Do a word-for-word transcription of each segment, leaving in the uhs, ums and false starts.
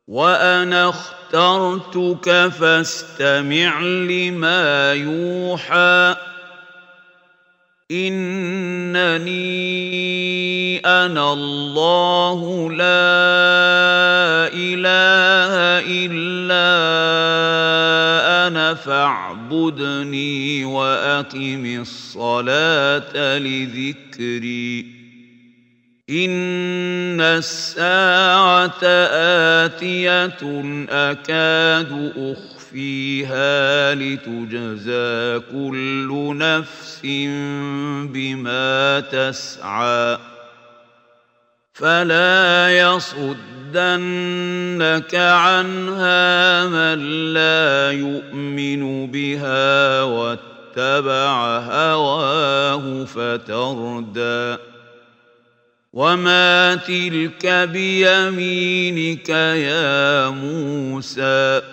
وأنا اخترتك فاستمع لما يوحى إنني أنا الله لا إله إلا أنا فاعبدني وأقم الصلاة لذكري إن الساعة آتية أكاد أخفيها لتجزى كل نفس بما تسعى فلا يصدنك عنها من لا يؤمن بها واتبع هواه فتردى وما تلك بيمينك يا موسى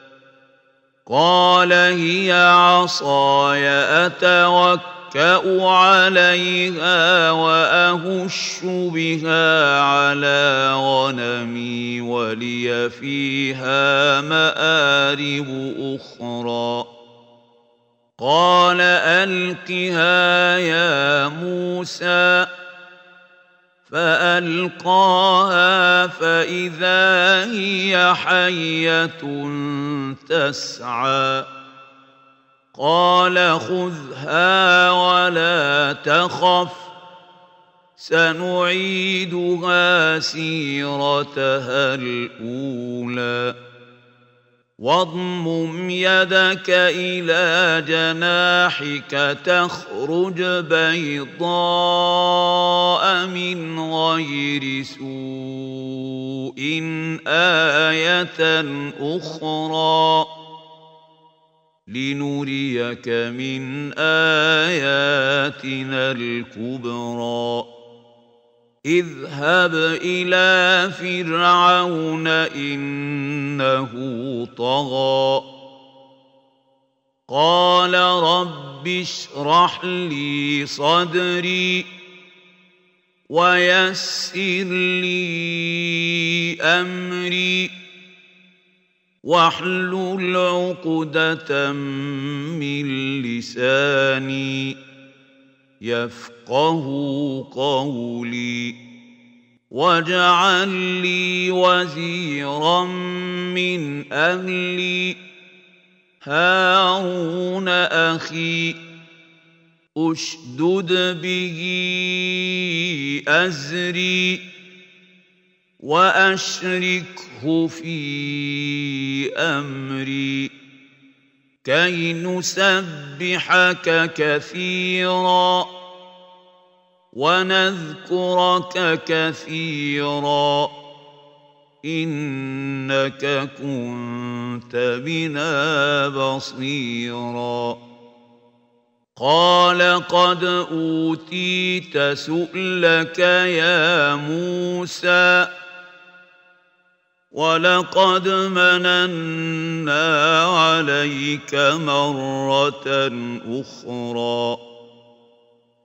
قال هي عصاي أتوكأ عليها وأهش بها على غنمي ولي فيها مآرب أخرى قال ألقها يا موسى فألقاها فإذا هي حية تسعى قال خذها ولا تخف سنعيدها سيرتها الأولى واضمم يدك إلى جناحك تخرج بيضاء من غير سوء آية أخرى لنريك من آياتنا الكبرى اذهب إلى فرعون إنه طغى قال رب اشرح لي صدري ويسر لي أمري واحلل عقدة من لساني يفقه قولي واجعل لي وزيرا من أهلي هارون أخي أشدد به أزري وأشركه في أمري كي نسبحك كثيرا ونذكرك كثيرا إنك كنت بنا بصيرا قال قد أوتيت سؤلك يا موسى ولقد مننا عليك مرة أخرى